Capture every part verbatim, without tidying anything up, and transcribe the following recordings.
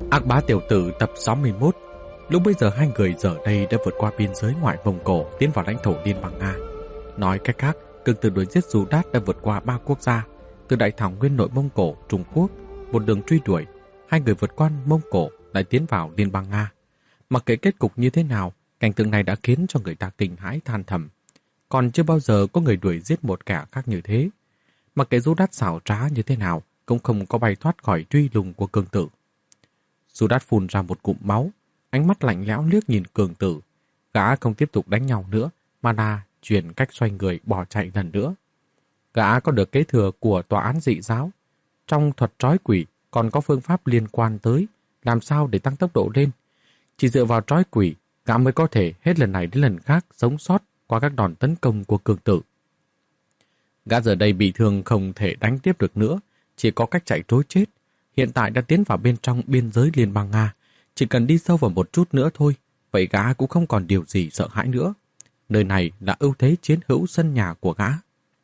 Ác bá tiểu tử tập sáu mươi mốt. Lúc bây giờ hai người giờ đây đã vượt qua biên giới ngoại Mông Cổ tiến vào lãnh thổ Liên bang Nga. Nói cách khác, cường tử đuổi giết Du Đát đã vượt qua ba quốc gia, từ đại thảo nguyên nội Mông Cổ, Trung Quốc, một đường truy đuổi. Hai người vượt qua Mông Cổ lại tiến vào Liên bang Nga. Mặc kệ kết cục như thế nào, cảnh tượng này đã khiến cho người ta kinh hãi than thầm. Còn chưa bao giờ có người đuổi giết một kẻ khác như thế. Mặc kệ Du Đát xảo trá như thế nào, cũng không có bay thoát khỏi truy lùng của cường tử. Du Đát phun ra một cụm máu, ánh mắt lạnh lẽo liếc nhìn cường tử. Gã không tiếp tục đánh nhau nữa, mà là chuyển cách xoay người bỏ chạy lần nữa. Gã có được kế thừa của tòa án dị giáo. Trong thuật trói quỷ còn có phương pháp liên quan tới làm sao để tăng tốc độ lên. Chỉ dựa vào trói quỷ, gã mới có thể hết lần này đến lần khác sống sót qua các đòn tấn công của cường tử. Gã giờ đây bị thương không thể đánh tiếp được nữa, chỉ có cách chạy trối chết. Hiện tại đã tiến vào bên trong biên giới Liên bang Nga, chỉ cần đi sâu vào một chút nữa thôi, vậy gã cũng không còn điều gì sợ hãi nữa. Nơi này là ưu thế chiến hữu sân nhà của gã.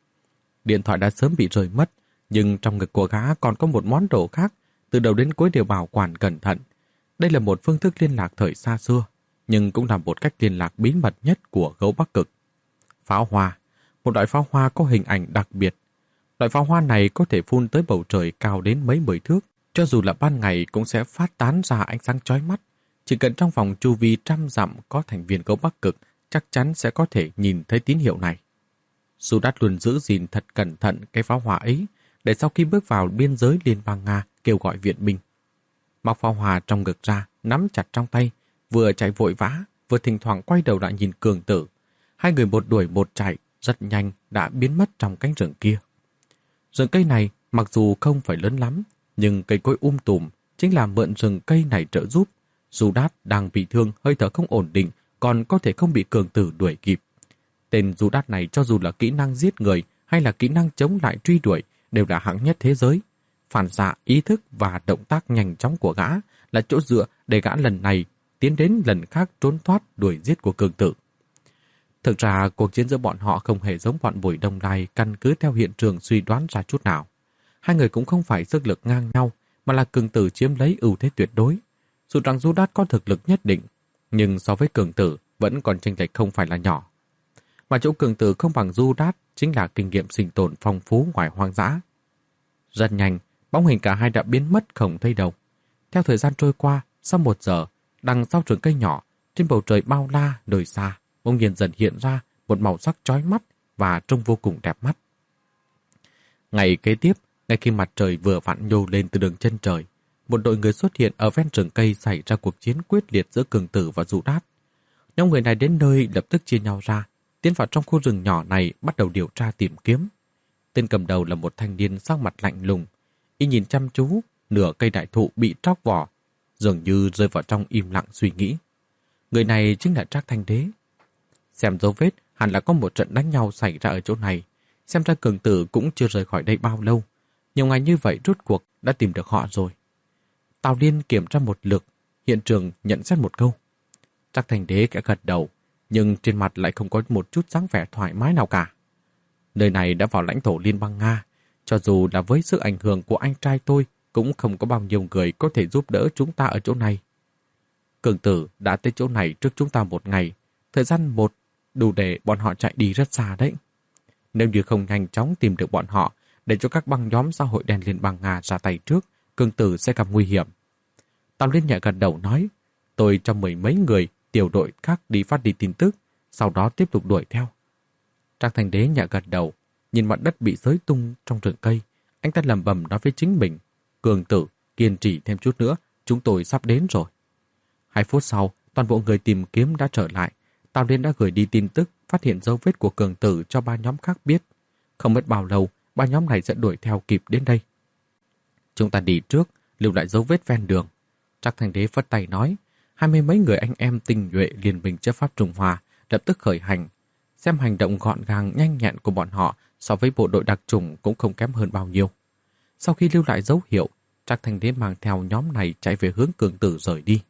Điện thoại đã sớm bị rơi mất, nhưng trong ngực của gã còn có một món đồ khác, từ đầu đến cuối đều bảo quản cẩn thận. Đây là một phương thức liên lạc thời xa xưa, nhưng cũng là một cách liên lạc bí mật nhất của gấu Bắc Cực. Pháo hoa, một loại pháo hoa có hình ảnh đặc biệt. Loại pháo hoa này có thể phun tới bầu trời cao đến mấy mười thước, cho dù là ban ngày cũng sẽ phát tán ra ánh sáng chói mắt. Chỉ cần trong vòng chu vi trăm dặm có thành viên gấu Bắc Cực, chắc chắn sẽ có thể nhìn thấy tín hiệu này. Du Đát luôn giữ gìn thật cẩn thận cái pháo hoa ấy, để sau khi bước vào biên giới Liên bang Nga kêu gọi viện binh. Móc pháo hoa trong ngực ra, nắm chặt trong tay, vừa chạy vội vã, vừa thỉnh thoảng quay đầu lại nhìn cường tử. Hai người một đuổi một chạy, rất nhanh đã biến mất trong cánh rừng kia. Rừng cây này mặc dù không phải lớn lắm, nhưng cây cối um tùm chính là mượn rừng cây này trợ giúp. Du Đát đang bị thương, hơi thở không ổn định, còn có thể không bị cường tử đuổi kịp. Tên Du Đát này cho dù là kỹ năng giết người hay là kỹ năng chống lại truy đuổi đều là hạng nhất thế giới. Phản xạ, ý thức và động tác nhanh chóng của gã là chỗ dựa để gã lần này tiến đến lần khác trốn thoát đuổi giết của cường tử. Thực ra, cuộc chiến giữa bọn họ không hề giống bọn Bùi Đông Lai căn cứ theo hiện trường suy đoán ra chút nào. Hai người cũng không phải sức lực ngang nhau, mà là cường tử chiếm lấy ưu thế tuyệt đối. Dù rằng Du Đát có thực lực nhất định, nhưng so với cường tử vẫn còn chênh lệch không phải là nhỏ. Mà chỗ cường tử không bằng Du Đát chính là kinh nghiệm sinh tồn phong phú ngoài hoang dã. Rất nhanh, bóng hình cả hai đã biến mất không thấy đâu. Theo thời gian trôi qua, sau một giờ, đằng sau rừng cây nhỏ, trên bầu trời bao la nơi xa, bỗng nhiên dần hiện ra một màu sắc chói mắt và trông vô cùng đẹp mắt. Ngày kế tiếp, ngay khi mặt trời vừa vặn nhô lên từ đường chân trời, một đội người xuất hiện ở ven rừng cây xảy ra cuộc chiến quyết liệt giữa cường tử và Du Đát. Nhóm người này đến nơi lập tức chia nhau ra, tiến vào trong khu rừng nhỏ này bắt đầu điều tra tìm kiếm. Tên cầm đầu là một thanh niên sắc mặt lạnh lùng, y nhìn chăm chú nửa cây đại thụ bị tróc vỏ, dường như rơi vào trong im lặng suy nghĩ. Người này chính là Trác Thanh Đế. Xem dấu vết, hẳn là có một trận đánh nhau xảy ra ở chỗ này. Xem ra cường tử cũng chưa rời khỏi đây bao lâu. Nhiều ngày như vậy rốt cuộc đã tìm được họ rồi. Tào Liên kiểm tra một lượt, hiện trường nhận xét một câu. Trác Thanh Đế kẽ gật đầu, nhưng trên mặt lại không có một chút dáng vẻ thoải mái nào cả. Nơi này đã vào lãnh thổ Liên bang Nga, cho dù là với sự ảnh hưởng của anh trai tôi, cũng không có bao nhiêu người có thể giúp đỡ chúng ta ở chỗ này. Cường tử đã tới chỗ này trước chúng ta một ngày, thời gian một đủ để bọn họ chạy đi rất xa đấy. Nếu như không nhanh chóng tìm được bọn họ, để cho các băng nhóm xã hội đen Liên bang Nga ra tay trước, cường tử sẽ gặp nguy hiểm. Tào Liên nhẹ gật đầu nói, tôi cho mười mấy người tiểu đội khác đi phát đi tin tức, sau đó tiếp tục đuổi theo. Trác Thanh Đế nhẹ gật đầu, nhìn mặt đất bị xới tung trong rừng cây, anh ta lẩm bẩm nói với chính mình, cường tử, kiên trì thêm chút nữa, chúng tôi sắp đến rồi. Hai phút sau, toàn bộ người tìm kiếm đã trở lại. Tào Liên đã gửi đi tin tức, phát hiện dấu vết của cường tử cho ba nhóm khác biết. Không mất bao lâu, ba nhóm này sẽ đuổi theo kịp đến đây. Chúng ta đi trước, lưu lại dấu vết ven đường. Trác Thanh Đế phất tay nói, hai mươi mấy người anh em tinh nhuệ liên minh chấp pháp Trung Hoa lập tức khởi hành. Xem hành động gọn gàng nhanh nhẹn của bọn họ so với bộ đội đặc chủng cũng không kém hơn bao nhiêu. Sau khi lưu lại dấu hiệu, Trác Thanh Đế mang theo nhóm này chạy về hướng cường tử rời đi.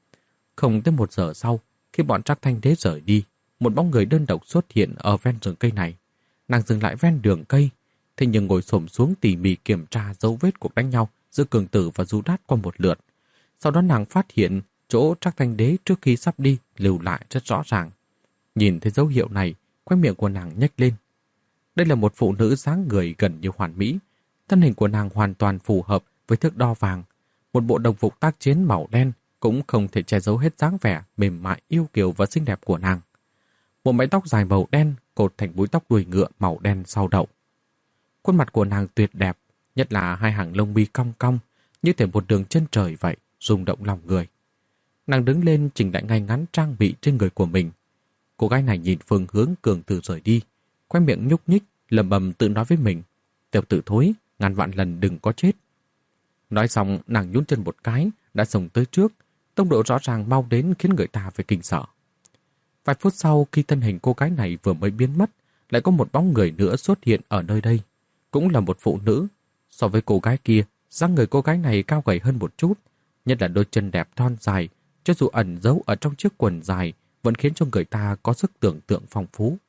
Không tới một giờ sau, khi bọn Trác Thanh Đế rời đi, một bóng người đơn độc xuất hiện ở ven rừng cây này. Nàng dừng lại ven đường cây, thế nhưng ngồi xổm xuống tỉ mỉ kiểm tra dấu vết cuộc đánh nhau giữa cường tử và Du Đát qua một lượt. Sau đó nàng phát hiện chỗ Trác Thanh Đế trước khi sắp đi lưu lại rất rõ ràng. Nhìn thấy dấu hiệu này, khóe miệng của nàng nhếch lên. Đây là một phụ nữ dáng người gần như hoàn mỹ. Thân hình của nàng hoàn toàn phù hợp với thước đo vàng. Một bộ đồng phục tác chiến màu đen cũng không thể che giấu hết dáng vẻ mềm mại yêu kiều và xinh đẹp của nàng. Một mái tóc dài màu đen cột thành búi tóc đuôi ngựa màu đen sau đậu. Khuôn mặt của nàng tuyệt đẹp, nhất là hai hàng lông mi cong cong, như thể một đường chân trời vậy, rung động lòng người. Nàng đứng lên chỉnh lại ngay ngắn trang bị trên người của mình. Cô gái này nhìn phương hướng Cường Tử rời đi, khoe miệng nhúc nhích, lẩm bẩm tự nói với mình: "Tiểu tử thối, ngàn vạn lần đừng có chết." Nói xong, nàng nhún chân một cái, đã xông tới trước, tốc độ rõ ràng mau đến khiến người ta phải kinh sợ. Vài phút sau, khi thân hình cô gái này vừa mới biến mất, lại có một bóng người nữa xuất hiện ở nơi đây. Cũng là một phụ nữ. So với cô gái kia, dáng người cô gái này cao gầy hơn một chút, nhất là đôi chân đẹp thon dài, cho dù ẩn giấu ở trong chiếc quần dài, vẫn khiến cho người ta có sức tưởng tượng phong phú.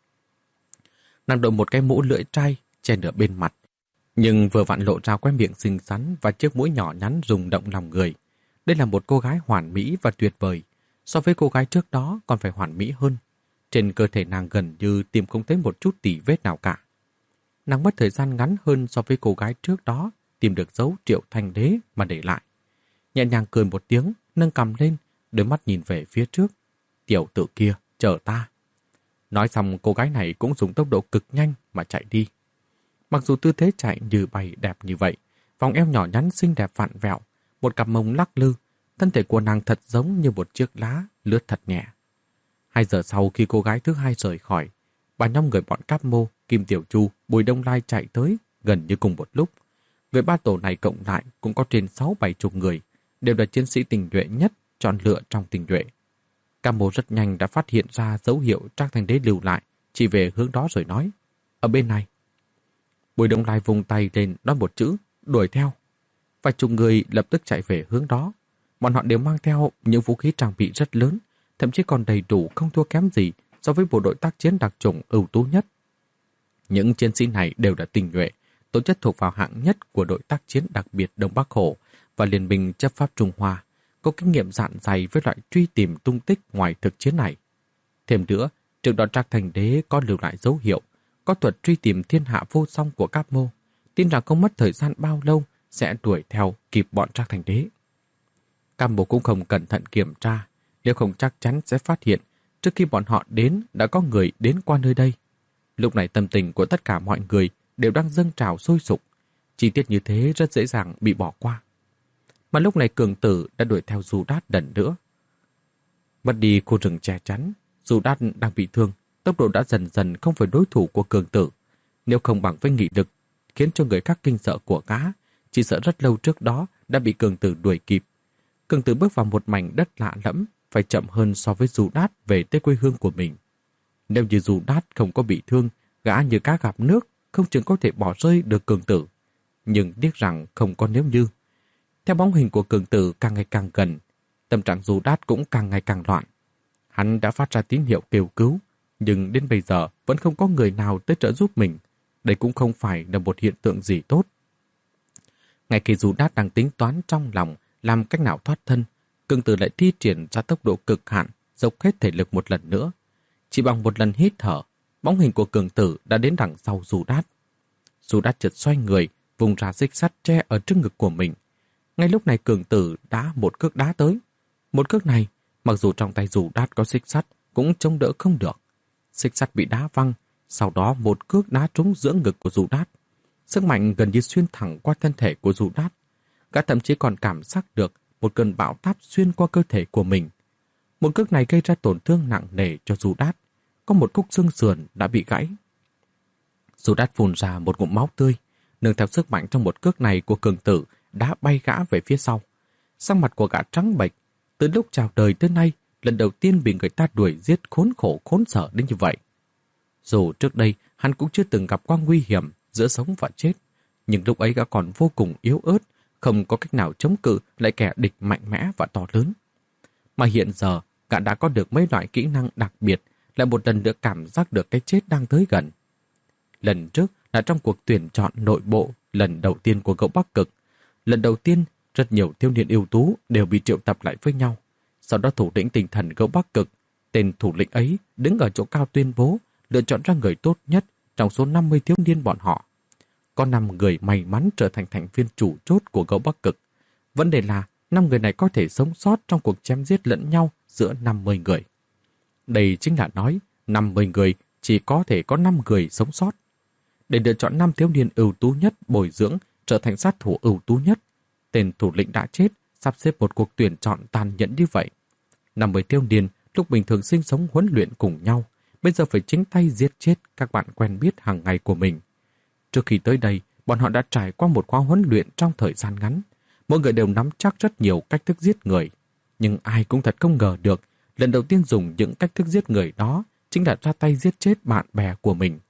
Nàng đội một cái mũ lưỡi trai che nửa bên mặt, nhưng vừa vặn lộ ra cái miệng xinh xắn và chiếc mũi nhỏ nhắn rung động lòng người. Đây là một cô gái hoàn mỹ và tuyệt vời, so với cô gái trước đó còn phải hoàn mỹ hơn. Trên cơ thể nàng gần như tìm không thấy một chút tỉ vết nào cả. Nàng mất thời gian ngắn hơn so với cô gái trước đó tìm được dấu Triệu Thanh Đế mà để lại. Nhẹ nhàng cười một tiếng, nâng cằm lên, đôi mắt nhìn về phía trước. "Tiểu tử kia, chờ ta." Nói xong, cô gái này cũng dùng tốc độ cực nhanh mà chạy đi. Mặc dù tư thế chạy như bay đẹp như vậy, vòng eo nhỏ nhắn xinh đẹp vặn vẹo, một cặp mông lắc lư, thân thể của nàng thật giống như một chiếc lá lướt thật nhẹ. Hai giờ sau khi cô gái thứ hai rời khỏi, ba nhóm người bọn Cáp Mô, Kim Tiểu Chu, Bùi Đông Lai chạy tới gần như cùng một lúc. Người ba tổ này cộng lại cũng có trên sáu bảy chục người, đều là chiến sĩ tình nhuệ nhất chọn lựa trong tình nhuệ. Cáp Mô rất nhanh đã phát hiện ra dấu hiệu Trác Thanh Đế lưu lại, chỉ về hướng đó rồi nói: "Ở bên này." Bùi Đông Lai vùng tay lên nói một chữ: "Đuổi theo." Vài chục người lập tức chạy về hướng đó. Bọn họ đều mang theo những vũ khí trang bị rất lớn, thậm chí còn đầy đủ không thua kém gì so với bộ đội tác chiến đặc chủng ưu tú nhất. Những chiến sĩ này đều là tinh nhuệ, tố chất thuộc vào hạng nhất của đội tác chiến đặc biệt Đông Bắc Hổ và Liên minh chấp pháp Trung Hoa, có kinh nghiệm dạn dày với loại truy tìm tung tích ngoài thực chiến này. Thêm nữa, trước đó Trác Thanh Đế có lưu lại dấu hiệu, có thuật truy tìm thiên hạ vô song của Cáp Mô, tin rằng không mất thời gian bao lâu sẽ đuổi theo kịp bọn Trác Thanh Đế. Cáp Mô cũng không cẩn thận kiểm tra, nếu không chắc chắn sẽ phát hiện trước khi bọn họ đến đã có người đến qua nơi đây. Lúc này tâm tình của tất cả mọi người đều đang dâng trào sôi sục, chi tiết như thế rất dễ dàng bị bỏ qua. Mà lúc này Cường Tử đã đuổi theo Du Đát lần nữa. Mất đi khu rừng che chắn, Du Đát đang bị thương, tốc độ đã dần dần không phải đối thủ của Cường Tử. Nếu không bằng với nghị lực khiến cho người khác kinh sợ của gã, chỉ sợ rất lâu trước đó đã bị Cường Tử đuổi kịp. Cường Tử bước vào một mảnh đất lạ lẫm, phải chậm hơn so với Du Đát về tới quê hương của mình. Nếu như Du Đát không có bị thương, gã như cá gặp nước, không chừng có thể bỏ rơi được Cường Tử. Nhưng tiếc rằng không có nếu như. Theo bóng hình của Cường Tử càng ngày càng gần, tâm trạng Du Đát cũng càng ngày càng loạn. Hắn đã phát ra tín hiệu kêu cứu, nhưng đến bây giờ vẫn không có người nào tới trợ giúp mình. Đây cũng không phải là một hiện tượng gì tốt. Ngay khi Du Đát đang tính toán trong lòng làm cách nào thoát thân, Cường Tử lại thi triển ra tốc độ cực hạn, dốc hết thể lực một lần nữa. Chỉ bằng một lần hít thở, bóng hình của Cường Tử đã đến đằng sau Du Đát. Du Đát chợt xoay người, vùng ra xích sắt che ở trước ngực của mình. Ngay lúc này Cường Tử đã một cước đá tới. Một cước này, mặc dù trong tay Du Đát có xích sắt, cũng chống đỡ không được. Xích sắt bị đá văng, sau đó một cước đá trúng giữa ngực của Du Đát. Sức mạnh gần như xuyên thẳng qua thân thể của Du Đát. Gã thậm chí còn cảm giác được một cơn bão táp xuyên qua cơ thể của mình. Một cước này gây ra tổn thương nặng nề cho Du Đát. Có một khúc xương sườn đã bị gãy. Du Đát phun ra một ngụm máu tươi, nương theo sức mạnh trong một cước này của Cường Tử đã bay gã về phía sau. Sắc mặt của gã trắng bệch, từ lúc chào đời tới nay, lần đầu tiên bị người ta đuổi giết khốn khổ khốn sở đến như vậy. Dù trước đây hắn cũng chưa từng gặp qua nguy hiểm giữa sống và chết, nhưng lúc ấy gã còn vô cùng yếu ớt, không có cách nào chống cự lại kẻ địch mạnh mẽ và to lớn. Mà hiện giờ, gã đã có được mấy loại kỹ năng đặc biệt, lại một lần nữa cảm giác được cái chết đang tới gần. Lần trước là trong cuộc tuyển chọn nội bộ lần đầu tiên của cậu Bắc Cực. Lần đầu tiên Rất nhiều thiếu niên ưu tú đều bị triệu tập lại với nhau. Sau đó thủ lĩnh tinh thần Gấu Bắc Cực, tên thủ lĩnh ấy đứng ở chỗ cao tuyên bố lựa chọn ra người tốt nhất trong số năm mươi thiếu niên bọn họ. Có năm người may mắn trở thành thành viên chủ chốt của Gấu Bắc Cực. Vấn đề là năm người này có thể sống sót trong cuộc chém giết lẫn nhau giữa năm mươi người. Đây chính là nói năm mươi người chỉ có thể có năm người sống sót. Để lựa chọn năm thiếu niên ưu tú nhất bồi dưỡng trở thành sát thủ ưu tú nhất, tên thủ lĩnh đã chết, sắp xếp một cuộc tuyển chọn tàn nhẫn như vậy. năm mươi thiếu niên lúc bình thường sinh sống huấn luyện cùng nhau, bây giờ phải chính tay giết chết các bạn quen biết hàng ngày của mình. Trước khi tới đây, bọn họ đã trải qua một khóa huấn luyện trong thời gian ngắn. Mỗi người đều nắm chắc rất nhiều cách thức giết người. Nhưng ai cũng thật không ngờ được, lần đầu tiên dùng những cách thức giết người đó chính là ra tay giết chết bạn bè của mình.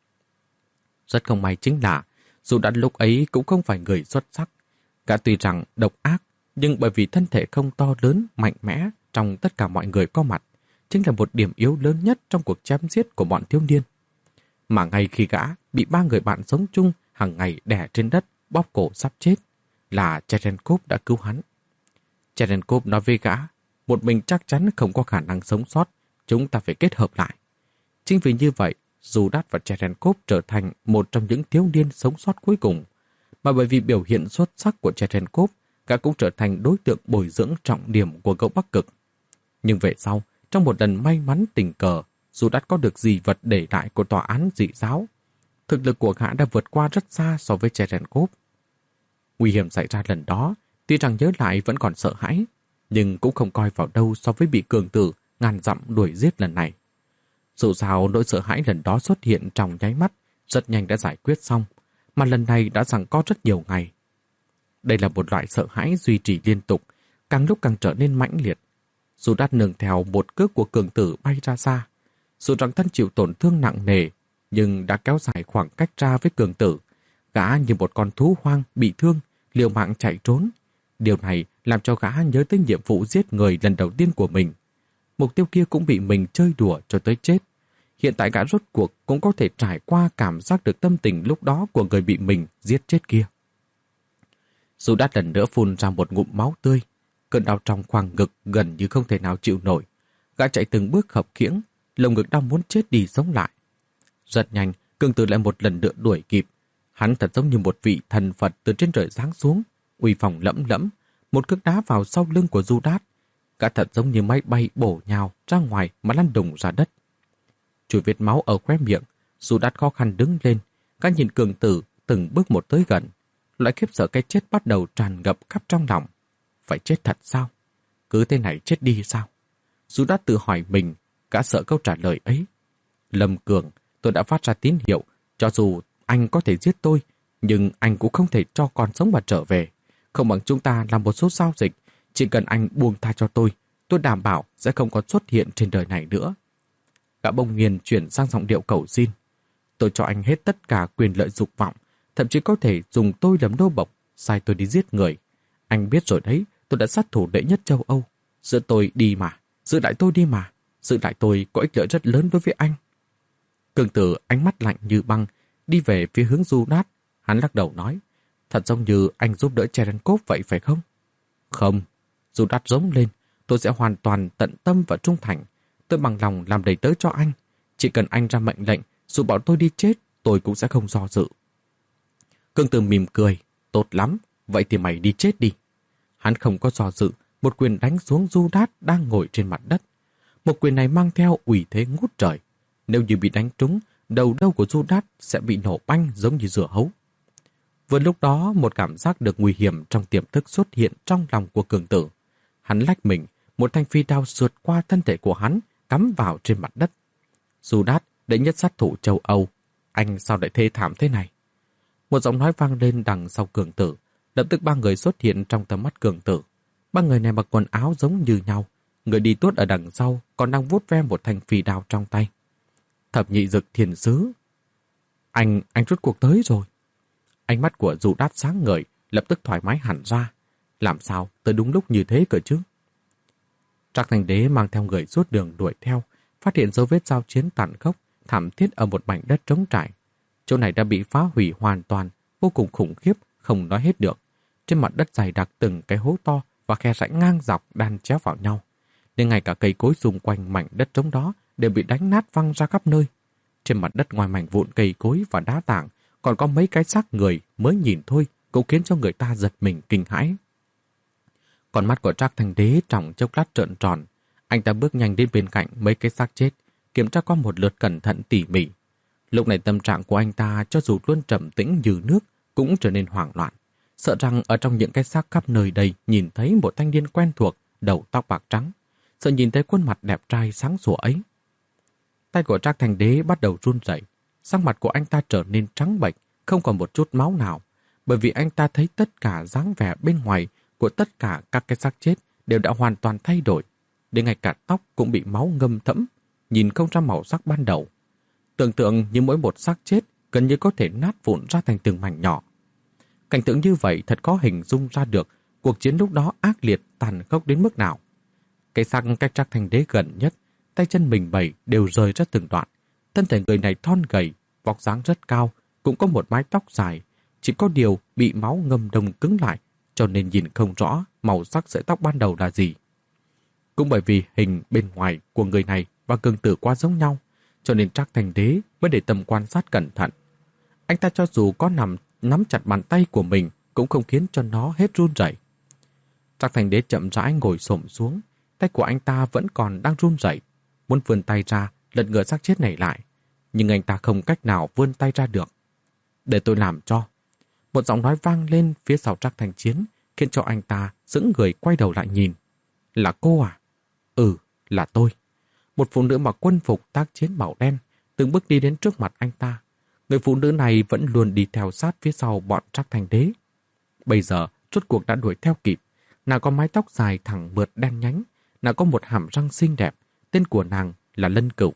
Rất không may chính là, dù đã lúc ấy cũng không phải người xuất sắc. Gã tuy rằng độc ác, nhưng bởi vì thân thể không to lớn, mạnh mẽ trong tất cả mọi người có mặt, chính là một điểm yếu lớn nhất trong cuộc chém giết của bọn thiếu niên. Mà ngay khi gã bị ba người bạn sống chung hàng ngày đè trên đất, bóp cổ sắp chết, là Cherenkov đã cứu hắn. Cherenkov nói với gã, một mình chắc chắn không có khả năng sống sót, chúng ta phải kết hợp lại. Chính vì như vậy, Judas và Cherenkov trở thành một trong những thiếu niên sống sót cuối cùng. Mà bởi vì biểu hiện xuất sắc của Cherenkov, gã cũng trở thành đối tượng bồi dưỡng trọng điểm của Gấu Bắc Cực. Nhưng về sau, trong một lần may mắn tình cờ, Judas có được di vật để lại của tòa án dị giáo. Thực lực của gã đã vượt qua rất xa so với Cherenkov. Nguy hiểm xảy ra lần đó, tuy rằng nhớ lại vẫn còn sợ hãi, nhưng cũng không coi vào đâu so với bị cường tử ngàn dặm đuổi giết lần này. Dù sao nỗi sợ hãi lần đó xuất hiện trong nháy mắt, rất nhanh đã giải quyết xong, mà lần này đã giằng co rất nhiều ngày. Đây là một loại sợ hãi duy trì liên tục, càng lúc càng trở nên mãnh liệt. Dù đã nương theo một cước của cường tử bay ra xa, dù rằng thân chịu tổn thương nặng nề, nhưng đã kéo dài khoảng cách ra với cường tử. Gã như một con thú hoang bị thương, liều mạng chạy trốn. Điều này làm cho gã nhớ tới nhiệm vụ giết người lần đầu tiên của mình. Mục tiêu kia cũng bị mình chơi đùa cho tới chết. Hiện tại gã rốt cuộc cũng có thể trải qua cảm giác được tâm tình lúc đó của người bị mình giết chết kia. Dù đã lần nữa phun ra một ngụm máu tươi, cơn đau trong khoang ngực gần như không thể nào chịu nổi. Gã chạy từng bước khập khiễng, lồng ngực đau muốn chết đi sống lại. Rất nhanh, cường tử lại một lần nữa đuổi kịp. Hắn thật giống như một vị thần Phật từ trên trời giáng xuống, uy phong lẫm lẫm, một cước đá vào sau lưng của Judas. Gã thật giống như máy bay bổ nhào ra ngoài mà lăn đùng ra đất. Chùi vết máu ở khóe miệng, Judas khó khăn đứng lên. Gã nhìn cường tử từng bước một tới gần. Loại khiếp sợ cái chết bắt đầu tràn ngập khắp trong lòng. Phải chết thật sao? Cứ thế này chết đi sao? Judas tự hỏi mình, gã sợ câu trả lời ấy. Lâm Cường, tôi đã phát ra tín hiệu, cho dù anh có thể giết tôi, nhưng anh cũng không thể cho con sống mà trở về. Không bằng chúng ta làm một số giao dịch, chỉ cần anh buông tha cho tôi, tôi đảm bảo sẽ không còn xuất hiện trên đời này nữa. Gã bỗng nhiên chuyển sang giọng điệu cầu xin. Tôi cho anh hết tất cả quyền lợi dục vọng, thậm chí có thể dùng tôi làm nô bộc, sai tôi đi giết người. Anh biết rồi đấy, tôi đã sát thủ đệ nhất châu Âu. Giữ tôi đi mà, giữ lại tôi đi mà, giữ lại tôi có ích lợi rất lớn đối với anh. Cường tử ánh mắt lạnh như băng, đi về phía hướng Judas. Hắn lắc đầu nói, thật giống như anh giúp đỡ Cherenkov vậy phải không? Không, Judas rống lên, tôi sẽ hoàn toàn tận tâm và trung thành. Tôi bằng lòng làm đầy tớ cho anh. Chỉ cần anh ra mệnh lệnh, dù bảo tôi đi chết, tôi cũng sẽ không do dự. Cường tử mỉm cười, tốt lắm, vậy thì mày đi chết đi. Hắn không có do dự, một quyền đánh xuống Judas đang ngồi trên mặt đất. Một quyền này mang theo uy thế ngút trời. Nếu như bị đánh trúng, đầu lâu của Judas sẽ bị nổ banh giống như dưa hấu. Vừa lúc đó, một cảm giác được nguy hiểm trong tiềm thức xuất hiện trong lòng của cường tử. Hắn lách mình, một thanh phi đao sượt qua thân thể của hắn, cắm vào trên mặt đất. Judas, đệ nhất sát thủ châu Âu, anh sao lại thê thảm thế này? Một giọng nói vang lên đằng sau cường tử, lập tức ba người xuất hiện trong tầm mắt cường tử. Ba người này mặc quần áo giống như nhau, người đi tuốt ở đằng sau còn đang vuốt ve một thanh phi đao trong tay. Thập nhị dực thiền sứ. Anh, anh rút cuộc tới rồi. Ánh mắt của Judas sáng ngời, lập tức thoải mái hẳn ra. Làm sao tới đúng lúc như thế cơ chứ? Trác Thành Đế mang theo người suốt đường đuổi theo, phát hiện dấu vết giao chiến tàn khốc, thảm thiết ở một mảnh đất trống trải. Chỗ này đã bị phá hủy hoàn toàn, vô cùng khủng khiếp, không nói hết được. Trên mặt đất dày đặc từng cái hố to và khe rãnh ngang dọc đan chéo vào nhau, nên ngay cả cây cối xung quanh mảnh đất trống đó đều bị đánh nát văng ra khắp nơi. Trên mặt đất ngoài mảnh vụn cây cối và đá tảng còn có mấy cái xác người, mới nhìn thôi cũng khiến cho người ta giật mình kinh hãi. Con mắt của Trác Thành Đế trong chốc lát trợn tròn, anh ta bước nhanh đến bên cạnh mấy cái xác chết, kiểm tra qua một lượt cẩn thận tỉ mỉ. Lúc này tâm trạng của anh ta cho dù luôn trầm tĩnh như nước cũng trở nên hoảng loạn, sợ rằng ở trong những cái xác khắp nơi đây nhìn thấy một thanh niên quen thuộc, đầu tóc bạc trắng, sợ nhìn thấy khuôn mặt đẹp trai sáng sủa ấy. Tay của Trác Thành Đế bắt đầu run rẩy, sắc mặt của anh ta trở nên trắng bệch, không còn một chút máu nào, bởi vì anh ta thấy tất cả dáng vẻ bên ngoài của tất cả các cái xác chết đều đã hoàn toàn thay đổi, đến ngay cả tóc cũng bị máu ngâm thẫm, nhìn không ra màu sắc ban đầu. Tưởng tượng như mỗi một xác chết gần như có thể nát vụn ra thành từng mảnh nhỏ. Cảnh tượng như vậy thật khó hình dung ra được cuộc chiến lúc đó ác liệt tàn khốc đến mức nào. Cái xác cách Trác Thành Đế gần nhất, tay chân mình bầy đều rời ra từng đoạn. Thân thể người này thon gầy, vóc dáng rất cao, cũng có một mái tóc dài, chỉ có điều bị máu ngâm đông cứng lại, cho nên nhìn không rõ màu sắc sợi tóc ban đầu là gì. Cũng bởi vì hình bên ngoài của người này và cường tử quá giống nhau, cho nên Trác Thành Đế mới để tầm quan sát cẩn thận. Anh ta cho dù có nằm nắm chặt bàn tay của mình cũng không khiến cho nó hết run rẩy. Trác Thành Đế chậm rãi ngồi xổm xuống, tay của anh ta vẫn còn đang run rẩy, muốn vươn tay ra lật ngửa xác chết này lại, nhưng anh ta không cách nào vươn tay ra được. Để tôi làm cho. Một giọng nói vang lên phía sau Trác Thành Chiến, khiến cho anh ta sững người quay đầu lại nhìn. Là cô à? Ừ, là tôi. Một phụ nữ mặc quân phục tác chiến màu đen từng bước đi đến trước mặt anh ta. Người phụ nữ này vẫn luôn đi theo sát phía sau bọn Trác Thành Đế. Bây giờ, rốt cuộc đã đuổi theo kịp. Nàng có mái tóc dài thẳng mượt đen nhánh, nàng có một hàm răng xinh đẹp, tên của nàng là Lân Cửu.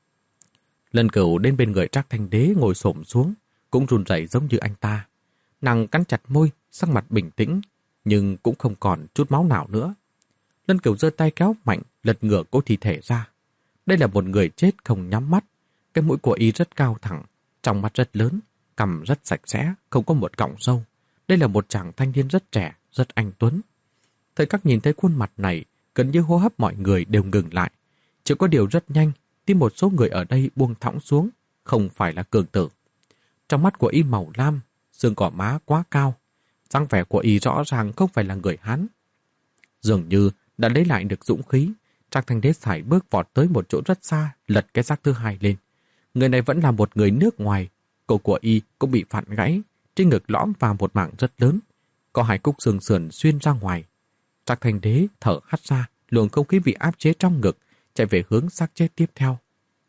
Lân Cửu đến bên người Trác Thành Đế ngồi xổm xuống, cũng run rẩy giống như anh ta. Nàng cắn chặt môi, sắc mặt bình tĩnh, nhưng cũng không còn chút máu nào nữa. Lân Cửu giơ tay kéo mạnh, lật ngửa cô thi thể ra. Đây là một người chết không nhắm mắt. Cái mũi của y rất cao thẳng, trong mắt rất lớn, cằm rất sạch sẽ, không có một cọng râu. Đây là một chàng thanh niên rất trẻ, rất anh tuấn. Thời khắc nhìn thấy khuôn mặt này, gần như hô hấp mọi người đều ngừng lại. Chỉ có điều rất nhanh, tim một số người ở đây buông thõng xuống, không phải là cường tử. Trong mắt của y màu lam, xương gò má quá cao, dáng vẻ của y rõ ràng không phải là người Hán. Dường như đã lấy lại được dũng khí, Trác Thành Đế sải bước vọt tới một chỗ rất xa, lật cái xác thứ hai lên. Người này vẫn là một người nước ngoài, cổ của y cũng bị phản gãy, trên ngực lõm vào một mảng rất lớn, có hai cúc xương sườn xuyên ra ngoài. Trác Thành Đế thở hắt ra, luồng không khí bị áp chế trong ngực, chạy về hướng xác chết tiếp theo.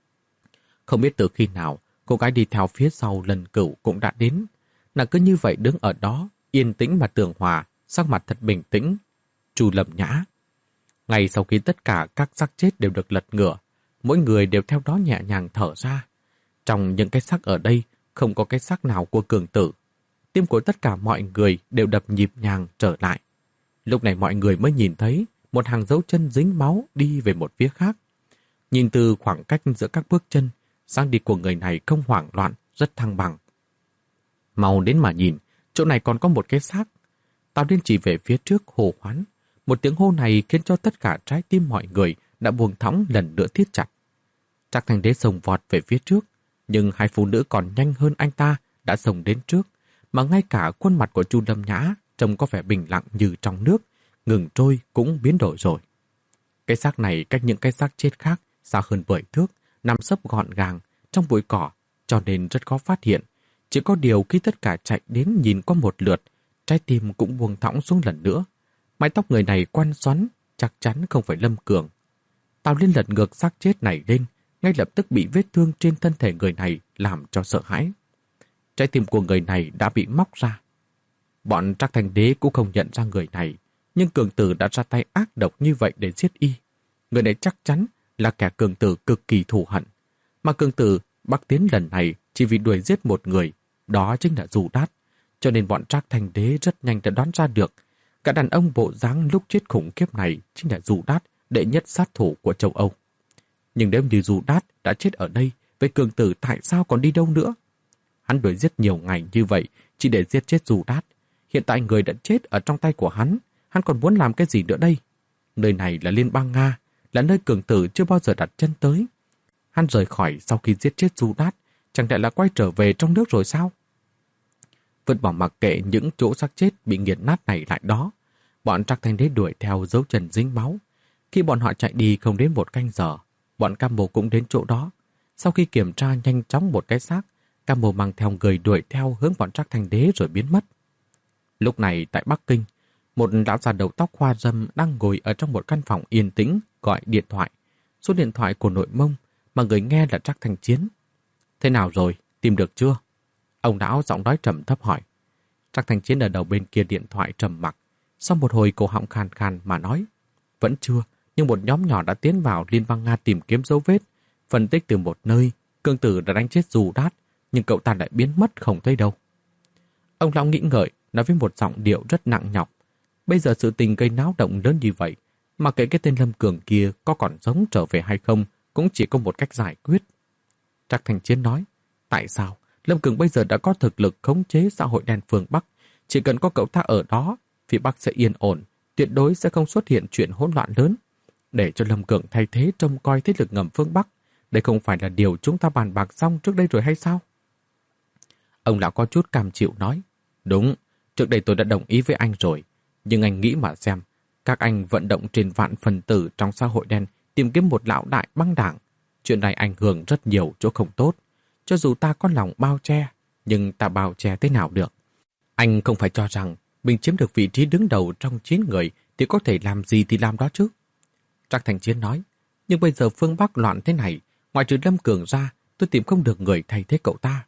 Không biết từ khi nào, cô gái đi theo phía sau Lân Cửu cũng đã đến. Nàng cứ như vậy đứng ở đó, yên tĩnh mà tường hòa, sắc mặt thật bình tĩnh. Chu Lâm Nhã. Ngay sau khi tất cả các xác chết đều được lật ngửa, mỗi người đều theo đó nhẹ nhàng thở ra. Trong những cái xác ở đây, không có cái xác nào của cường tử. Tim của tất cả mọi người đều đập nhịp nhàng trở lại. Lúc này mọi người mới nhìn thấy một hàng dấu chân dính máu đi về một phía khác. Nhìn từ khoảng cách giữa các bước chân, dáng đi của người này không hoảng loạn, rất thăng bằng. Mau đến mà nhìn, chỗ này còn có một cái xác. Tào Liên chỉ về phía trước hô hoán. Một tiếng hô này khiến cho tất cả trái tim mọi người đã buông thõng lần nữa thiết chặt. Trác Thành Đế xông vọt về phía trước, nhưng hai phụ nữ còn nhanh hơn anh ta đã xông đến trước, mà ngay cả khuôn mặt của Chu Lâm Nhã trông có vẻ bình lặng như trong nước, ngừng trôi cũng biến đổi rồi. Cái xác này cách những cái xác chết khác xa hơn mười thước, nằm xấp gọn gàng trong bụi cỏ, cho nên rất khó phát hiện. Chỉ có điều khi tất cả chạy đến nhìn qua một lượt, trái tim cũng buông thõng xuống lần nữa. Mái tóc người này quăn xoắn, chắc chắn không phải Lâm Cường. Tào Liên lật ngược xác chết này lên, ngay lập tức bị vết thương trên thân thể người này làm cho sợ hãi. Trái tim của người này đã bị móc ra. Bọn Trác Thành Đế cũng không nhận ra người này, nhưng cường tử đã ra tay ác độc như vậy để giết y. Người này chắc chắn là kẻ cường tử cực kỳ thù hận. Mà cường tử Bắc tiến lần này chỉ vì đuổi giết một người, đó chính là Du Đát. Cho nên bọn Trác Thành Đế rất nhanh đã đoán ra được, cả đàn ông bộ dáng lúc chết khủng khiếp này chính là Du Đát, đệ nhất sát thủ của châu Âu. Nhưng nếu như Du Đát đã chết ở đây, vậy cường tử tại sao còn đi đâu nữa? Hắn đuổi giết nhiều ngày như vậy chỉ để giết chết Du Đát. Hiện tại người đã chết ở trong tay của hắn, hắn còn muốn làm cái gì nữa đây? Nơi này là Liên bang Nga, là nơi cường tử chưa bao giờ đặt chân tới. Hắn rời khỏi sau khi giết chết Judas, chẳng lẽ là quay trở về trong nước rồi sao? Vứt bỏ mặc kệ những chỗ xác chết bị nghiền nát này lại đó, bọn Trác Thanh Đế đuổi theo dấu chân dính máu. Khi bọn họ chạy đi không đến một canh giờ, bọn Cam Mồ cũng đến chỗ đó. Sau khi kiểm tra nhanh chóng một cái xác, Cam Mồ mang theo người đuổi theo hướng bọn Trác Thanh Đế rồi biến mất. Lúc này tại Bắc Kinh, một lão già đầu tóc hoa râm đang ngồi ở trong một căn phòng yên tĩnh gọi điện thoại. Số điện thoại của Nội Mông mà người nghe là Trác Thanh Chiến. Thế nào rồi? Tìm được chưa? Ông lão giọng nói trầm thấp hỏi. Trác Thanh Chiến ở đầu bên kia điện thoại trầm mặc. Sau một hồi cổ họng khàn khàn mà nói. Vẫn chưa, nhưng một nhóm nhỏ đã tiến vào Liên bang Nga tìm kiếm dấu vết. Phân tích từ một nơi, cường tử đã đánh chết Judas, nhưng cậu ta lại biến mất không thấy đâu. Ông lão nghĩ ngợi, nói với một giọng điệu rất nặng nhọc. Bây giờ sự tình gây náo động lớn như vậy, mà kể cái tên Lâm Cường kia có còn sống trở về hay không, cũng chỉ có một cách giải quyết. Trác Thanh Chiến nói, tại sao? Lâm Cường bây giờ đã có thực lực khống chế xã hội đen phương Bắc. Chỉ cần có cậu ta ở đó, phía Bắc sẽ yên ổn, tuyệt đối sẽ không xuất hiện chuyện hỗn loạn lớn. Để cho Lâm Cường thay thế trông coi thế lực ngầm phương Bắc, đây không phải là điều chúng ta bàn bạc xong trước đây rồi hay sao? Ông lão có chút cam chịu nói, đúng, trước đây tôi đã đồng ý với anh rồi, nhưng anh nghĩ mà xem, các anh vận động trên vạn phần tử trong xã hội đen tìm kiếm một lão đại băng đảng. Chuyện này ảnh hưởng rất nhiều chỗ không tốt. Cho dù ta có lòng bao che, nhưng ta bao che thế nào được? Anh không phải cho rằng mình chiếm được vị trí đứng đầu trong chín người thì có thể làm gì thì làm đó chứ. Trác Thanh Chiến nói, nhưng bây giờ phương Bắc loạn thế này, ngoài trừ Lâm Cường ra, tôi tìm không được người thay thế cậu ta.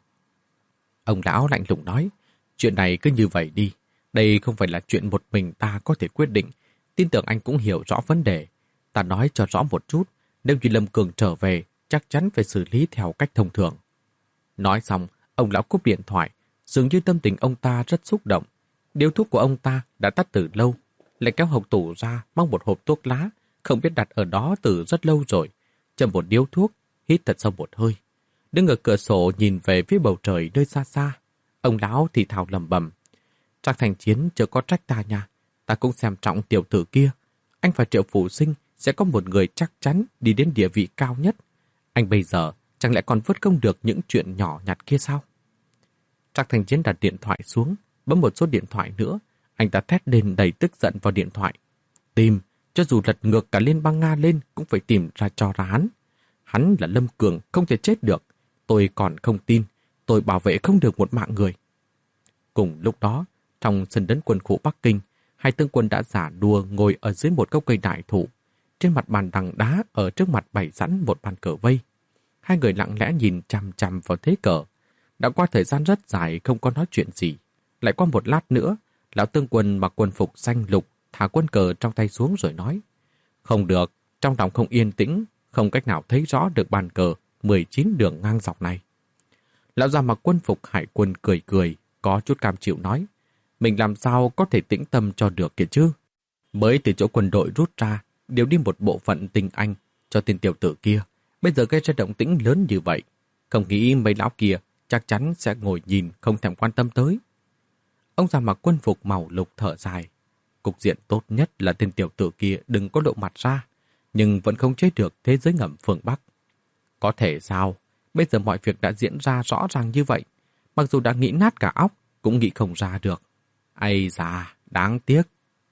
Ông lão lạnh lùng nói, chuyện này cứ như vậy đi. Đây không phải là chuyện một mình ta có thể quyết định. Tin tưởng anh cũng hiểu rõ vấn đề. Ta nói cho rõ một chút, nếu như Lâm Cường trở về, chắc chắn phải xử lý theo cách thông thường. Nói xong, ông lão cúp điện thoại, dường như tâm tình ông ta rất xúc động. Điếu thuốc của ông ta đã tắt từ lâu, lại kéo hộc tủ ra mang một hộp thuốc lá, không biết đặt ở đó từ rất lâu rồi. Châm một điếu thuốc, hít thật sâu một hơi. Đứng ở cửa sổ nhìn về phía bầu trời nơi xa xa. Ông lão thì thào lẩm bẩm, Trác Thanh Chiến chưa có trách ta nha, ta cũng xem trọng tiểu tử kia. Anh và Triệu Phủ Sinh sẽ có một người chắc chắn đi đến địa vị cao nhất. Anh bây giờ chẳng lẽ còn vớt công được những chuyện nhỏ nhặt kia sao? Trác Thanh Chiến đặt điện thoại xuống, bấm một số điện thoại nữa. Anh ta thét lên đầy tức giận vào điện thoại. Tìm, cho dù lật ngược cả Liên bang Nga lên cũng phải tìm ra cho ra hắn. Hắn là Lâm Cường, không thể chết được. Tôi còn không tin, tôi bảo vệ không được một mạng người. Cùng lúc đó, trong sân đấn quân khu Bắc Kinh, hai tướng quân đã giả đua ngồi ở dưới một gốc cây đại thụ. Trên mặt bàn đằng đá ở trước mặt bày sẵn một bàn cờ vây. Hai người lặng lẽ nhìn chằm chằm vào thế cờ. Đã qua thời gian rất dài không có nói chuyện gì. Lại qua một lát nữa, lão tướng quân mặc quân phục xanh lục thả quân cờ trong tay xuống rồi nói, không được, trong lòng không yên tĩnh, không cách nào thấy rõ được bàn cờ mười chín đường ngang dọc này. Lão già mặc quân phục hải quân cười cười, có chút cam chịu nói, mình làm sao có thể tĩnh tâm cho được kìa chứ? Mới từ chỗ quân đội rút ra, điều đi một bộ phận tinh anh cho tên tiểu tử kia, bây giờ gây ra động tĩnh lớn như vậy. Không nghĩ mấy lão kia chắc chắn sẽ ngồi nhìn không thèm quan tâm tới. Ông già mặc quân phục màu lục thở dài. Cục diện tốt nhất là tên tiểu tử kia đừng có lộ mặt ra, nhưng vẫn không chế được thế giới ngầm phương Bắc. Có thể sao? Bây giờ mọi việc đã diễn ra rõ ràng như vậy. Mặc dù đã nghĩ nát cả óc, cũng nghĩ không ra được. Ây da, đáng tiếc.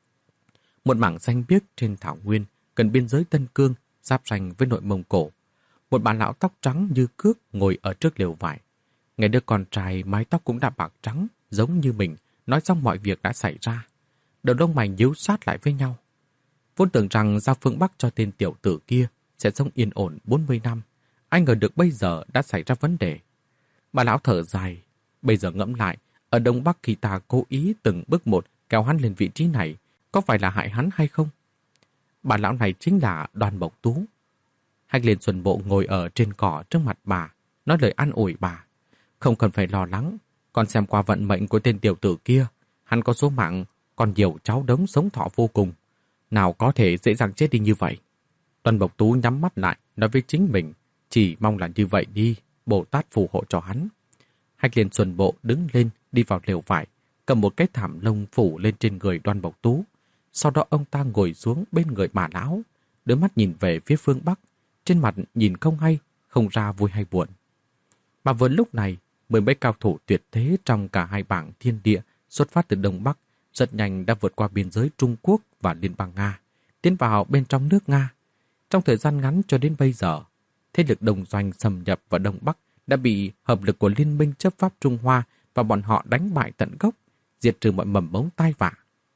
Một mảng xanh biếc trên thảo nguyên, gần biên giới Tân Cương, giáp ranh với Nội Mông Cổ. Một bà lão tóc trắng như cước ngồi ở trước lều vải. Ngay đứa con trai mái tóc cũng đã bạc trắng, giống như mình, nói xong mọi việc đã xảy ra. Đầu lông mày nhíu sát lại với nhau. Vốn tưởng rằng giao phương Bắc cho tên tiểu tử kia sẽ sống yên ổn bốn mươi năm. Anh ngờ được bây giờ đã xảy ra vấn đề. Bà lão thở dài. Bây giờ ngẫm lại, ở Đông Bắc khi ta cố ý từng bước một kéo hắn lên vị trí này, có phải là hại hắn hay không? Bà lão này chính là Đoàn Mộc Tú. Hách Liên Xuân Bộ ngồi ở trên cỏ trước mặt bà, nói lời an ủi bà. Không cần phải lo lắng, còn xem qua vận mệnh của tên tiểu tử kia. Hắn có số mạng, còn nhiều cháu đống sống thọ vô cùng. Nào có thể dễ dàng chết đi như vậy. Đoàn Mộc Tú nhắm mắt lại, nói với chính mình, chỉ mong là như vậy đi, Bồ Tát phù hộ cho hắn. Hách Liên Xuân Bộ đứng lên, đi vào lều vải, cầm một cái thảm lông phủ lên trên người Đoan Mộc Tú. Sau đó ông ta ngồi xuống bên người bà lão, đôi mắt nhìn về phía phương Bắc, trên mặt nhìn không hay, không ra vui hay buồn. Mà vừa lúc này, mười mấy cao thủ tuyệt thế trong cả hai bảng thiên địa xuất phát từ Đông Bắc, rất nhanh đã vượt qua biên giới Trung Quốc và Liên bang Nga, tiến vào bên trong nước Nga. Trong thời gian ngắn cho đến bây giờ, thế lực đồng doanh xâm nhập vào Đông Bắc đã bị hợp lực của Liên minh chấp pháp Trung Hoa và bọn họ đánh bại tận gốc, diệt trừ mọi mầm mống tai vạ.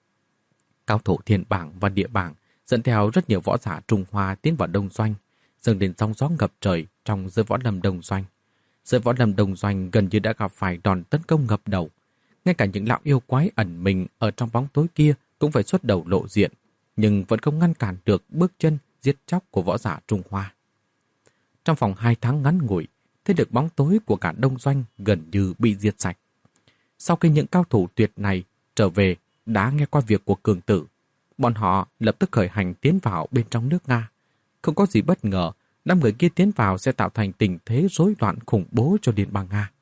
Cao thủ thiên bảng và địa bảng dẫn theo rất nhiều võ giả Trung Hoa tiến vào Đông Doanh, dâng đến sóng gió ngập trời trong giới võ lâm Đông Doanh. Giới võ lâm Đông Doanh gần như đã gặp phải đòn tấn công ngập đầu. Ngay cả những lão yêu quái ẩn mình ở trong bóng tối kia cũng phải xuất đầu lộ diện, nhưng vẫn không ngăn cản được bước chân giết chóc của võ giả Trung Hoa. Trong vòng hai tháng ngắn ngủi, thế lực bóng tối của cả Đông Doanh gần như bị diệt sạch. Sau khi những cao thủ tuyệt này trở về đã nghe qua việc của Cường Tử, bọn họ lập tức khởi hành tiến vào bên trong nước Nga. Không có gì bất ngờ, năm người kia tiến vào sẽ tạo thành tình thế rối loạn khủng bố cho Liên bang Nga.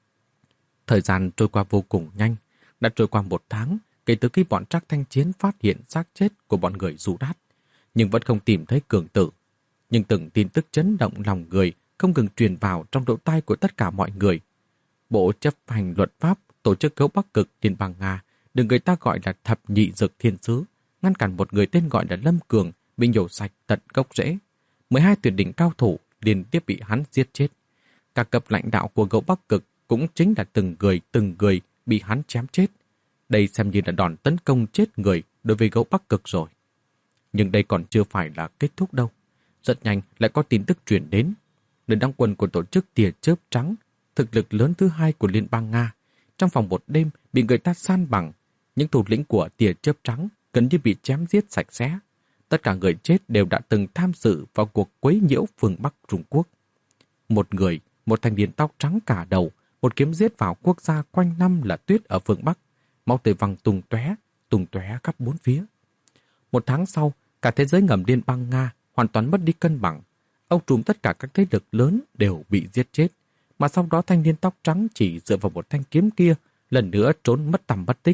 Thời gian trôi qua vô cùng nhanh, đã trôi qua một tháng kể từ khi bọn Trác Thanh Chiến phát hiện xác chết của bọn người Du Đát, nhưng vẫn không tìm thấy Cường Tử. Nhưng từng tin tức chấn động lòng người không ngừng truyền vào trong lỗ tai của tất cả mọi người. Bộ chấp hành luật pháp tổ chức Gấu Bắc Cực Liên bang Nga được người ta gọi là thập nhị dực thiên sứ, ngăn cản một người tên gọi là Lâm Cường bị nhổ sạch tận gốc rễ. mười hai tuyệt đỉnh cao thủ liên tiếp bị hắn giết chết. Các cấp lãnh đạo của Gấu Bắc Cực cũng chính là từng người từng người bị hắn chém chết. Đây xem như là đòn tấn công chết người đối với Gấu Bắc Cực rồi. Nhưng đây còn chưa phải là kết thúc đâu. Rất nhanh lại có tin tức truyền đến. Nơi đóng quân của tổ chức Tia Chớp Trắng, thực lực lớn thứ hai của Liên bang Nga, trong vòng một đêm bị người ta san bằng. Những thủ lĩnh của Tia Chớp Trắng gần như bị chém giết sạch sẽ. Tất cả người chết đều đã từng tham dự vào cuộc quấy nhiễu phương Bắc Trung Quốc. Một người, một thanh niên tóc trắng cả đầu, một kiếm giết vào quốc gia quanh năm là tuyết ở phương Bắc, máu tươi văng tung tóe, tung tóe khắp bốn phía. Một tháng sau, cả thế giới ngầm Liên bang Nga hoàn toàn mất đi cân bằng. Ông trùm tất cả các thế lực lớn đều bị giết chết, mà sau đó thanh niên tóc trắng chỉ dựa vào một thanh kiếm kia, lần nữa trốn mất tăm mất tích.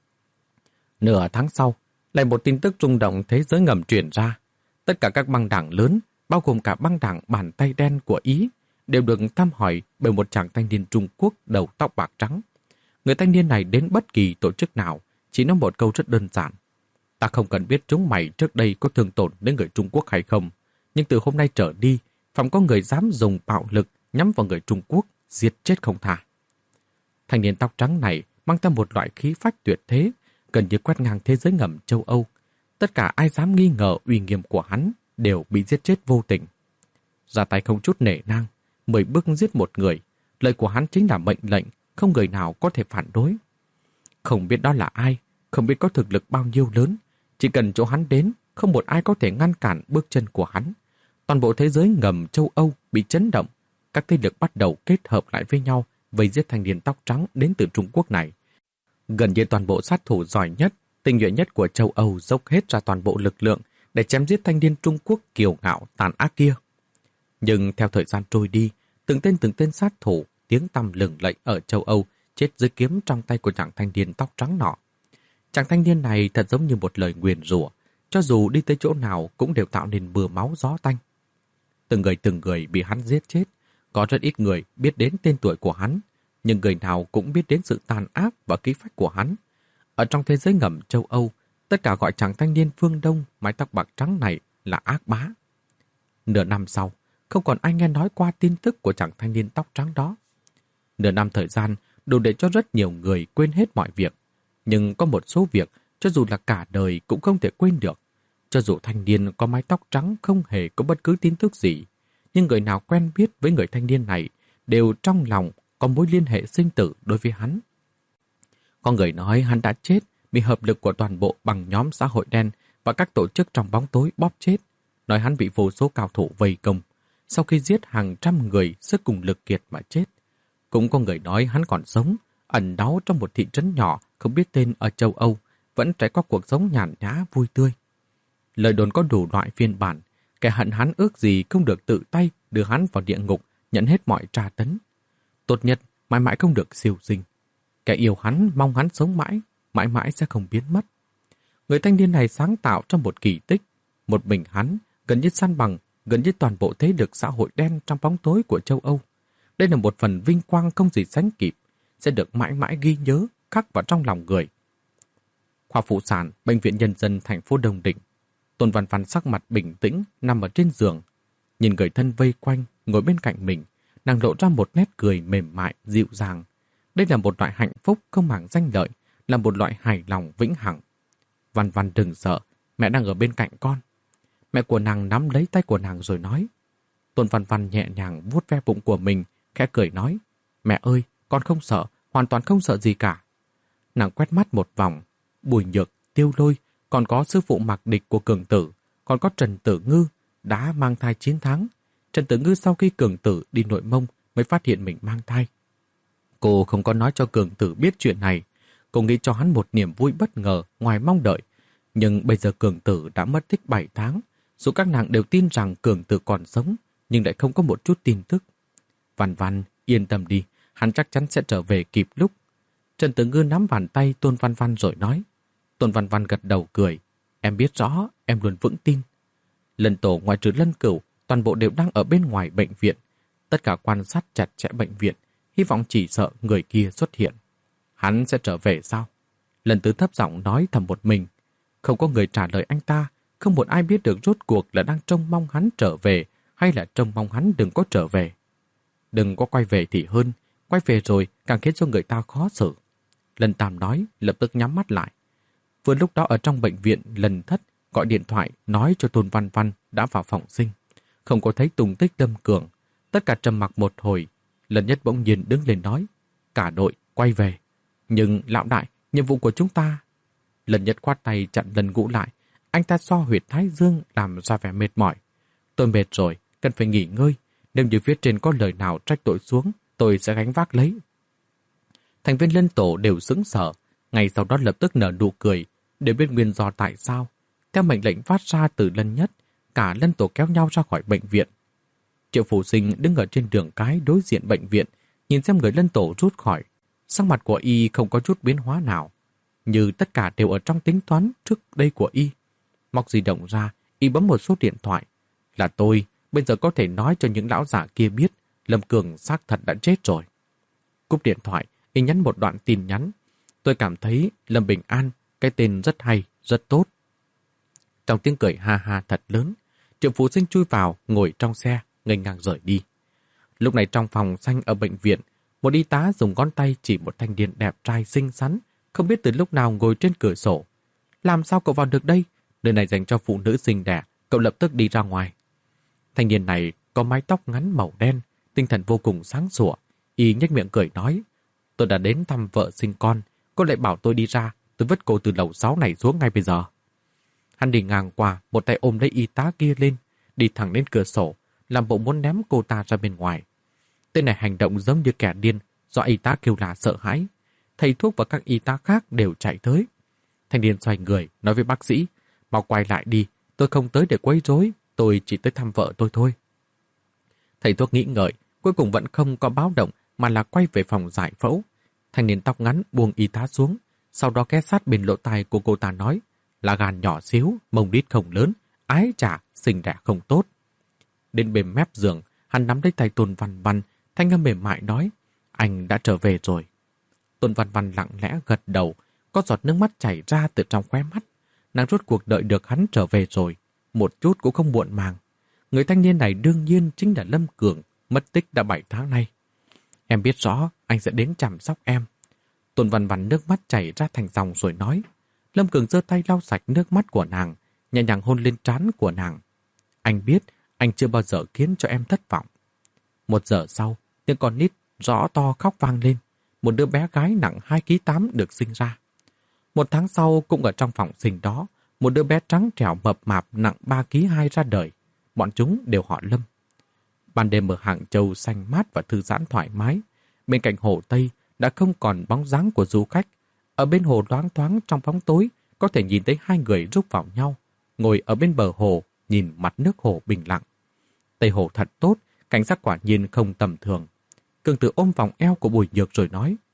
Nửa tháng sau, lại một tin tức rung động thế giới ngầm truyền ra. Tất cả các băng đảng lớn, bao gồm cả băng đảng bàn tay đen của Ý, đều được thăm hỏi bởi một chàng thanh niên Trung Quốc đầu tóc bạc trắng. Người thanh niên này đến bất kỳ tổ chức nào, chỉ nói một câu rất đơn giản. Ta không cần biết chúng mày trước đây có thương tổn đến người Trung Quốc hay không, nhưng từ hôm nay trở đi, phàm có người dám dùng bạo lực nhắm vào người Trung Quốc, giết chết không tha. Thanh niên tóc trắng này mang theo một loại khí phách tuyệt thế, gần như quét ngang thế giới ngầm châu Âu. Tất cả ai dám nghi ngờ uy nghiêm của hắn đều bị giết chết vô tình. Ra tay không chút nể nang, mười bước giết một người, lời của hắn chính là mệnh lệnh, không người nào có thể phản đối. Không biết đó là ai, không biết có thực lực bao nhiêu lớn, chỉ cần chỗ hắn đến, không một ai có thể ngăn cản bước chân của hắn. Toàn bộ thế giới ngầm châu Âu bị chấn động, các thế lực bắt đầu kết hợp lại với nhau vây giết thanh niên tóc trắng đến từ Trung Quốc này. Gần như toàn bộ sát thủ giỏi nhất, tinh nhuệ nhất của châu Âu dốc hết ra toàn bộ lực lượng để chém giết thanh niên Trung Quốc kiêu ngạo tàn ác kia. Nhưng theo thời gian trôi đi, từng tên từng tên sát thủ tiếng tăm lừng lẫy ở châu Âu chết dưới kiếm trong tay của chàng thanh niên tóc trắng nọ. Chàng thanh niên này thật giống như một lời nguyền rủa, cho dù đi tới chỗ nào cũng đều tạo nên mưa máu gió tanh. Từng người từng người bị hắn giết chết, có rất ít người biết đến tên tuổi của hắn, nhưng người nào cũng biết đến sự tàn ác và khí phách của hắn. Ở trong thế giới ngầm châu Âu, tất cả gọi chàng thanh niên phương Đông mái tóc bạc trắng này là ác bá. Nửa năm sau, không còn ai nghe nói qua tin tức của chàng thanh niên tóc trắng đó. Nửa năm thời gian đủ để cho rất nhiều người quên hết mọi việc. Nhưng có một số việc, cho dù là cả đời cũng không thể quên được. Cho dù thanh niên có mái tóc trắng không hề có bất cứ tin tức gì, nhưng người nào quen biết với người thanh niên này đều trong lòng có mối liên hệ sinh tử đối với hắn. Có người nói hắn đã chết bị hợp lực của toàn bộ bằng nhóm xã hội đen và các tổ chức trong bóng tối bóp chết, nói hắn bị vô số cao thủ vây công, sau khi giết hàng trăm người sức cùng lực kiệt mà chết. Cũng có người nói hắn còn sống, ẩn náu trong một thị trấn nhỏ không biết tên ở châu Âu, vẫn trải qua cuộc sống nhàn nhã vui tươi. Lời đồn có đủ loại phiên bản, kẻ hận hắn ước gì không được tự tay đưa hắn vào địa ngục, nhận hết mọi tra tấn. Tốt nhất mãi mãi không được siêu sinh. Kẻ yêu hắn mong hắn sống mãi, mãi mãi sẽ không biến mất. Người thanh niên này sáng tạo trong một kỳ tích. Một mình hắn, gần như san bằng, gần như toàn bộ thế lực xã hội đen trong bóng tối của châu Âu. Đây là một phần vinh quang không gì sánh kịp, sẽ được mãi mãi ghi nhớ, khắc vào trong lòng người. Khoa phụ sản, Bệnh viện Nhân dân thành phố Đông Định. Tôn Văn Văn sắc mặt bình tĩnh, nằm ở trên giường. Nhìn người thân vây quanh, ngồi bên cạnh mình, nàng lộ ra một nét cười mềm mại, dịu dàng. Đây là một loại hạnh phúc không màng danh lợi, là một loại hài lòng vĩnh hằng. Văn Văn đừng sợ, mẹ đang ở bên cạnh con. Mẹ của nàng nắm lấy tay của nàng rồi nói. Tôn Văn Văn nhẹ nhàng vuốt ve bụng của mình, khẽ cười nói. Mẹ ơi, con không sợ, hoàn toàn không sợ gì cả. Nàng quét mắt một vòng, Bùi Nhược, Tiêu Lôi, còn có sư phụ Mạc Địch của Cường Tử, còn có Trần Tử Ngư đã mang thai chín tháng. Trần Tử Ngư sau khi Cường Tử đi Nội Mông mới phát hiện mình mang thai. Cô không có nói cho Cường Tử biết chuyện này. Cô nghĩ cho hắn một niềm vui bất ngờ ngoài mong đợi. Nhưng bây giờ Cường Tử đã mất tích bảy tháng. Dù các nàng đều tin rằng Cường Tử còn sống, nhưng lại không có một chút tin tức. Văn Văn, yên tâm đi, hắn chắc chắn sẽ trở về kịp lúc. Trần Tử Ngư nắm bàn tay Tôn Văn Văn rồi nói. Tôn Văn Văn gật đầu cười. Em biết rõ, em luôn vững tin. Lân Tổ ngoài trừ Lân Cửu, toàn bộ đều đang ở bên ngoài bệnh viện. Tất cả quan sát chặt chẽ bệnh viện, hy vọng chỉ sợ người kia xuất hiện. Hắn sẽ trở về sao? Lần Tứ thấp giọng nói thầm một mình. Không có người trả lời anh ta, không một ai biết được rốt cuộc là đang trông mong hắn trở về hay là trông mong hắn đừng có trở về. Đừng có quay về thì hơn, quay về rồi càng khiến cho người ta khó xử. Lần Tam nói, lập tức nhắm mắt lại. Vừa lúc đó ở trong bệnh viện, Lần Thất gọi điện thoại nói cho Tôn Văn Văn đã vào phòng sinh. Không có thấy tung tích Lâm Cường. Tất cả trầm mặc một hồi, Lần Nhất bỗng nhiên đứng lên nói. Cả đội quay về. Nhưng lão đại, nhiệm vụ của chúng ta... Lần Nhất khoát tay chặn Lần Ngũ lại. Anh ta so huyệt thái dương làm ra vẻ mệt mỏi. Tôi mệt rồi, cần phải nghỉ ngơi. Nếu như phía trên có lời nào trách tội xuống, tôi sẽ gánh vác lấy. Thành viên Lân Tổ đều sững sờ, ngay sau đó lập tức nở nụ cười, để biết nguyên do tại sao. Theo mệnh lệnh phát ra từ Lân Nhất, cả Lân Tổ kéo nhau ra khỏi bệnh viện. Triệu Phủ Sinh đứng ở trên đường cái đối diện bệnh viện, nhìn xem người Lân Tổ rút khỏi. Sắc mặt của y không có chút biến hóa nào, như tất cả đều ở trong tính toán trước đây của y. Móc di động ra, y bấm một số điện thoại. Là tôi, bây giờ có thể nói cho những lão giả kia biết Lâm Cường xác thật đã chết rồi. Cúp điện thoại, y nhắn một đoạn tin nhắn. Tôi cảm thấy Lâm Bình An, cái tên rất hay, rất tốt. Trong tiếng cười ha ha thật lớn, Triệu Phủ Sinh chui vào, ngồi trong xe, nghênh ngang rời đi. Lúc này trong phòng xanh ở bệnh viện, một y tá dùng ngón tay chỉ một thanh niên đẹp trai xinh xắn, không biết từ lúc nào ngồi trên cửa sổ. Làm sao cậu vào được đây? Nơi này dành cho phụ nữ sinh đẻ, cậu lập tức đi ra ngoài. Thanh niên này có mái tóc ngắn màu đen, tinh thần vô cùng sáng sủa. Y nhếch miệng cười nói, tôi đã đến thăm vợ sinh con, cô lại bảo tôi đi ra, tôi vứt cô từ lầu sáu này xuống ngay bây giờ. Hắn đi ngang qua, một tay ôm lấy y tá kia lên, đi thẳng đến cửa sổ, làm bộ muốn ném cô ta ra bên ngoài. Tên này hành động giống như kẻ điên, do y tá kêu là sợ hãi. Thầy thuốc và các y tá khác đều chạy tới. Thanh niên xoay người, nói với bác sĩ, mau quay lại đi, tôi không tới để quấy rối, tôi chỉ tới thăm vợ tôi thôi. Thầy thuốc nghĩ ngợi, cuối cùng vẫn không có báo động mà là quay về phòng giải phẫu. Thanh niên tóc ngắn buông y tá xuống, sau đó ghé sát bên lỗ tai của cô ta nói, là gan nhỏ xíu, mông đít không lớn, ái chà, sinh đẻ không tốt. Đến bên mép giường, hắn nắm lấy tay Tôn Văn Văn, thanh âm mềm mại nói, anh đã trở về rồi. Tôn Văn Văn lặng lẽ gật đầu, có giọt nước mắt chảy ra từ trong khóe mắt. Nàng rốt cuộc đợi được hắn trở về rồi, một chút cũng không muộn màng. Người thanh niên này đương nhiên chính là Lâm Cường, mất tích đã bảy tháng nay. Em biết rõ anh sẽ đến chăm sóc em. Tôn Văn Văn nước mắt chảy ra thành dòng rồi nói. Lâm Cường giơ tay lau sạch nước mắt của nàng, nhẹ nhàng hôn lên trán của nàng. Anh biết anh chưa bao giờ khiến cho em thất vọng. Một giờ sau, tiếng con nít rõ to khóc vang lên. Một đứa bé gái nặng hai ki lô gam được sinh ra. Một tháng sau cũng ở trong phòng sinh đó, một đứa bé trắng trẻo mập mạp nặng ba ki lô gam ra đời. Bọn chúng đều họ Lâm. Ban đêm ở Hàng Châu xanh mát và thư giãn thoải mái. Bên cạnh hồ Tây đã không còn bóng dáng của du khách. Ở bên hồ loáng thoáng trong bóng tối có thể nhìn thấy hai người rúc vào nhau, ngồi ở bên bờ hồ nhìn mặt nước hồ bình lặng. Tây hồ thật tốt, cảnh sắc quả nhiên không tầm thường. Cường Tử ôm vòng eo của Bùi Nhược rồi nói,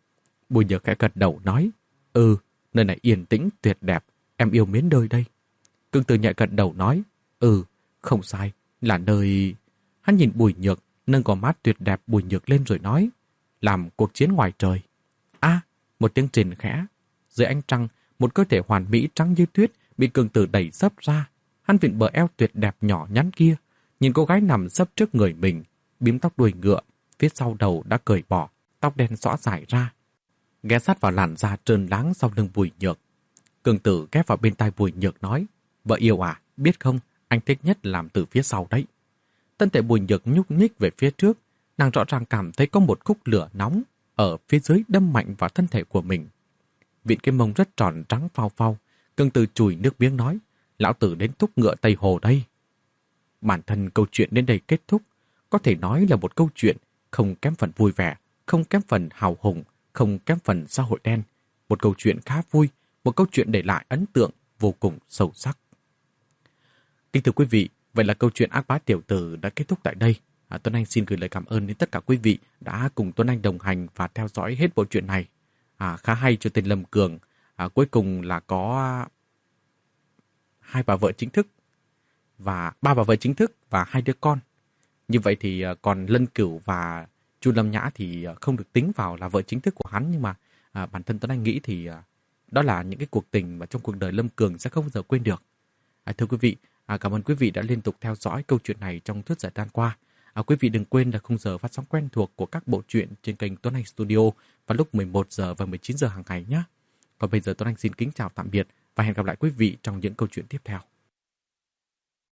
Bùi Nhược khẽ gật đầu nói, ừ, nơi này yên tĩnh, tuyệt đẹp, em yêu mến nơi đây. Cương Tử nhẹ gật đầu nói, ừ, không sai, là nơi... Hắn nhìn Bùi Nhược, nâng gò má tuyệt đẹp Bùi Nhược lên rồi nói, làm cuộc chiến ngoài trời. A, một tiếng rền khẽ. Dưới ánh trăng, một cơ thể hoàn mỹ trắng như tuyết bị Cương Tử đẩy sấp ra. Hắn vịn bờ eo tuyệt đẹp nhỏ nhắn kia, nhìn cô gái nằm sấp trước người mình, bím tóc đuôi ngựa, phía sau đầu đã cởi bỏ, tóc đen xõa dài ra, ghé sát vào làn da trơn láng sau lưng Bùi Nhược. Cương Tử ghé vào bên tai Bùi Nhược nói, vợ yêu à, biết không, anh thích nhất làm từ phía sau đấy. Thân thể Bùi Nhược nhúc nhích về phía trước, nàng rõ ràng cảm thấy có một khúc lửa nóng ở phía dưới đâm mạnh vào thân thể của mình. Vịn cái mông rất tròn trắng phao phao, Cương Tử chùi nước miếng nói, lão tử đến thúc ngựa Tây Hồ đây. Bản thân câu chuyện đến đây kết thúc, có thể nói là một câu chuyện không kém phần vui vẻ, không kém phần hào hùng, không kém phần xã hội đen. Một câu chuyện khá vui, một câu chuyện để lại ấn tượng vô cùng sâu sắc. Kính thưa quý vị, vậy là câu chuyện Ác Bá Tiểu Tử đã kết thúc tại đây. À, Tuấn Anh xin gửi lời cảm ơn đến tất cả quý vị đã cùng Tuấn Anh đồng hành và theo dõi hết bộ truyện này. À, khá hay cho tên Lâm Cường. À, cuối cùng là có hai bà vợ chính thức và ba bà vợ chính thức và hai đứa con. Như vậy thì còn Lân Cửu và Chu Lâm Nhã thì không được tính vào là vợ chính thức của hắn, nhưng mà à, bản thân Tuấn Anh nghĩ thì à, đó là những cái cuộc tình mà trong cuộc đời Lâm Cường sẽ không bao giờ quên được. À, thưa quý vị, à, cảm ơn quý vị đã liên tục theo dõi câu chuyện này trong suốt thời gian qua. À, quý vị đừng quên là khung giờ phát sóng quen thuộc của các bộ truyện trên kênh Tuấn Anh Studio vào lúc mười một giờ và mười chín giờ hàng ngày nhé. Còn bây giờ Tuấn Anh xin kính chào tạm biệt và hẹn gặp lại quý vị trong những câu chuyện tiếp theo.